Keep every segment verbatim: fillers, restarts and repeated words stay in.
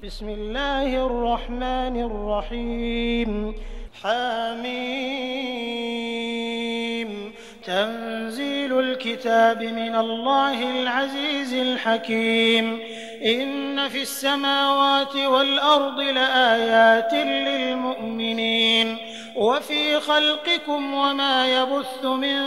بسم الله الرحمن الرحيم حميم تنزيل الكتاب من الله العزيز الحكيم إن في السماوات والأرض لآيات للمؤمنين وفي خلقكم وما يبث من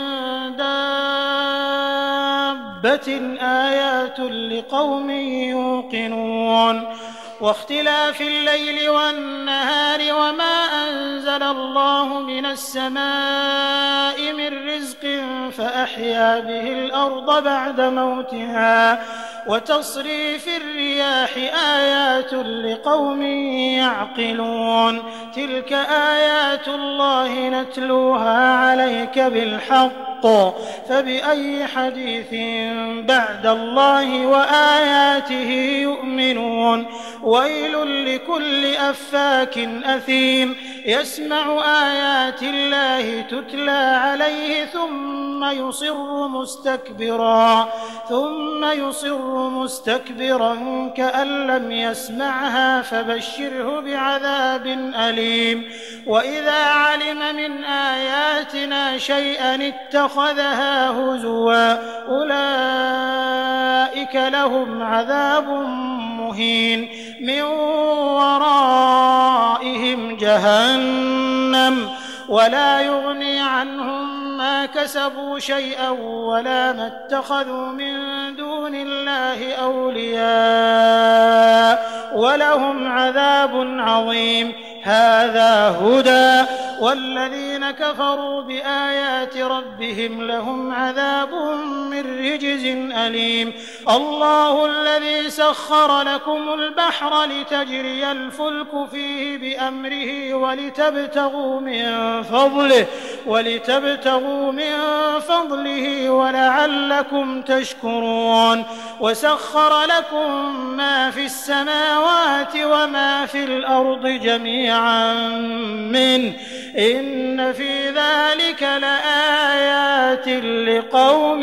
دابة آيات لقوم يوقنون واختلاف الليل والنهار وما أنزل الله من السماء من رزق فأحيا به الأرض بعد موتها وتصريف الرياح آيات لقوم يعقلون تلك آيات الله نتلوها عليك بالحق فبأي حديث بعد الله وآياته يؤمنون ويل لكل أفاك أثيم يسمع آيات الله تتلى عليه ثم يصر مستكبرا ثم يصر مستكبرا كأن لم يسمعها فبشره بعذاب أليم وإذا علم من آياتنا شيئا اتخذها هزوا أولئك لهم عذاب مهين من ورائهم جهنم ولا يغني عنهم ما كسبوا شيئا ولا ما اتخذوا من دون الله أولياء ولهم عذاب عظيم هذا هدى والذين كفروا بآيات ربهم لهم عذاب من رجز أليم الله الذي سخر لكم البحر لتجري الفلك فيه بأمره ولتبتغوا من فضله ولتبتغوا من فضله ولعلكم تشكرون وسخر لكم ما في السماوات وما في الأرض جميعا منه إن في ذلك لآيات لقوم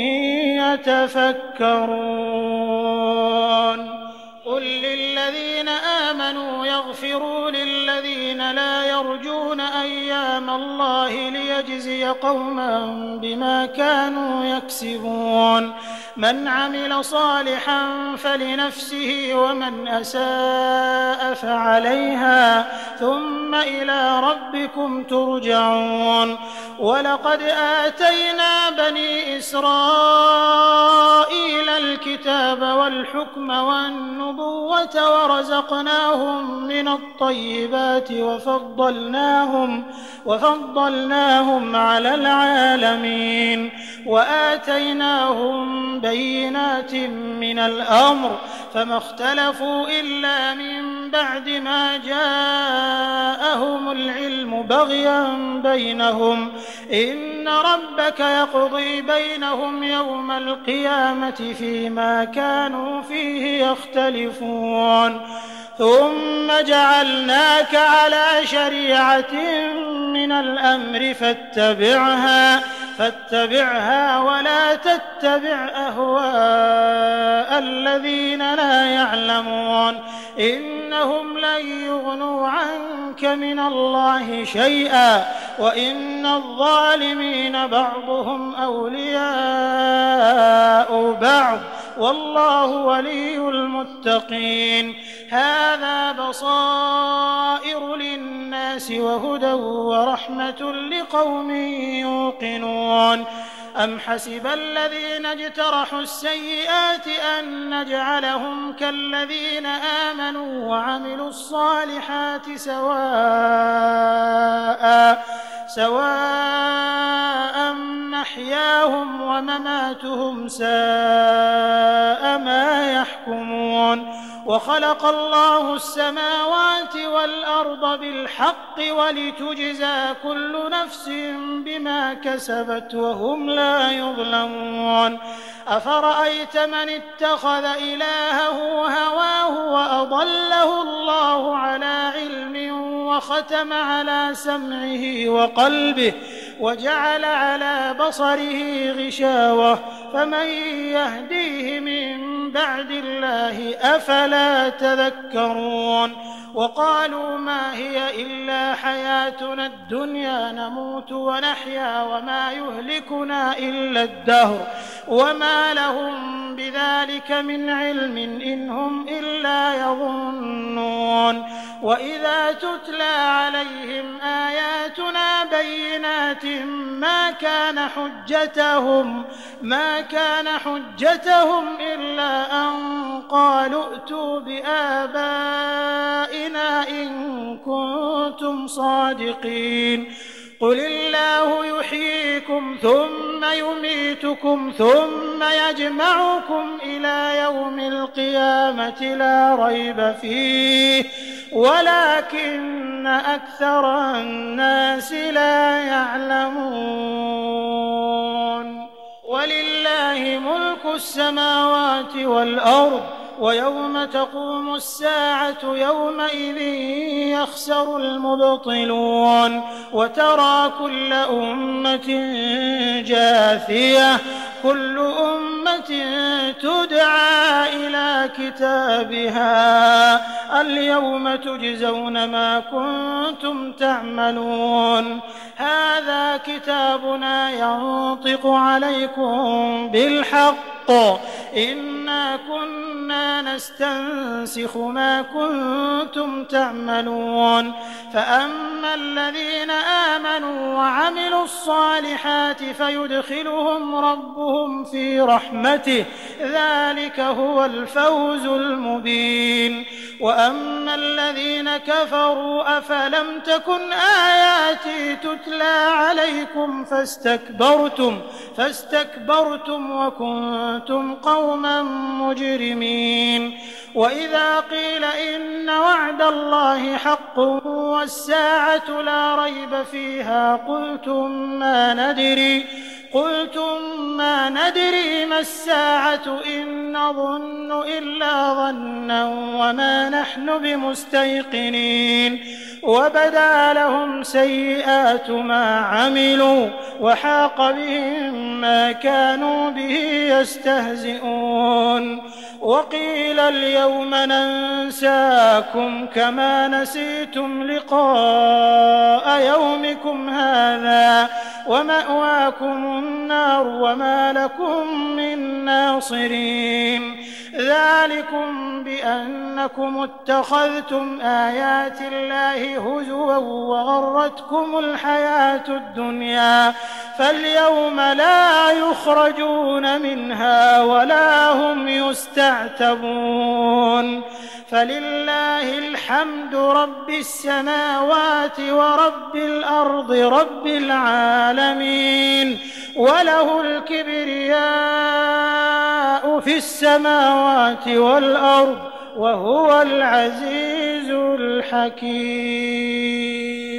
يتفكرون قل للذين آمنوا يغفروا للذين لا يرجون أيام الله ليجزي قوما بما كانوا يكسبون من عمل صالحا فلنفسه ومن أساء فعليها ثم إلى ربكم ترجعون ولقد آتينا بني إسرائيل الكتاب والحكم والنبوة ورزقناهم من الطيبات وفضلناهم وفضلناهم على العالمين وآتيناهم بينات من الأمر فما اختلفوا إلا من بعد ما جاءهم العلم بغيا بينهم إن ربك يقضي بينهم يوم القيامة فيما كانوا فيه يختلفون ثم جعلناك على شريعة من الأمر فاتبعها فاتبعها ولا تتبع أهواء الذين لا يعلمون إنهم لن يغنوا عنك من الله شيئا وإن الظالمين بعضهم أولياء بعض والله ولي المتقين هذا بصائر للناس وهدى ورحمة لقوم يوقنون أم حسب الذين اجترحوا السيئات أن نجعلهم كالذين آمنوا وعملوا الصالحات سواء سواء محياهم ومماتهم ساء ما يحكمون وخلق الله السماوات والأرض بالحق ولتجزى كل نفس بما كسبت وهم لا يظلمون أفرأيت من اتخذ إلهه هواه وأضله الله على علم وختم على سمعه وقلبه وجعل على بصره غشاوة فمن يهديه من من بعد الله أفلا تذكرون وقالوا ما هي إلا حياتنا الدنيا نموت ونحيا وما يهلكنا إلا الدهر وما لهم بذلك من علم إن هم إلا يظنون وإذا تتلى عليهم آياتنا بينات ما كان حجتهم ما كان حجتهم إلا أن قالوا ائتوا بآبائنا إن كنتم صادقين قل الله يحييكم ثم يميتكم ثم يجمعكم إلى يوم القيامة لا ريب فيه ولكن أكثر الناس لا يعلمون ولله ملك السماوات والأرض ويوم تقوم الساعة يومئذ يخسر المبطلون وترى كل أمة جاثية كل أمة تدعى إلى كتابها اليوم تجزون ما كنتم تعملون هذا كتابنا ينطق عليكم بالحق إنا كنا نستنسخ ما كنتم تعملون فأما الذين آمنوا وعملوا الصالحات فيدخلهم ربهم في رحمته ذلك هو الفوز المبين وأما الذين كفروا أفلم تكن آياتي تتلى عليكم فاستكبرتم فاستكبرتم وكنتم قوما مجرمين وإذا قيل إن وعد الله حق والساعة لا ريب فيها قلتم ما ندري قلتم ما ندري ما الساعة إن نظن إلا ظنا وما نحن بمستيقنين وبدا لهم سيئات ما عملوا وحاق بهم ما كانوا به يستهزئون وقيل اليوم ننساكم كما نسيتم لقاء يومكم هذا ومأواكم النار وما لكم من ناصرين ذلكم بأنكم اتخذتم آيات الله هزوا وغرتكم الحياة الدنيا فاليوم لا يخرجون منها ولا هم يستعتبون فلله الحمد رب السماوات ورب الأرض رب العالمين وله الكبرياء في السماوات والأرض وهو العزيز الحكيم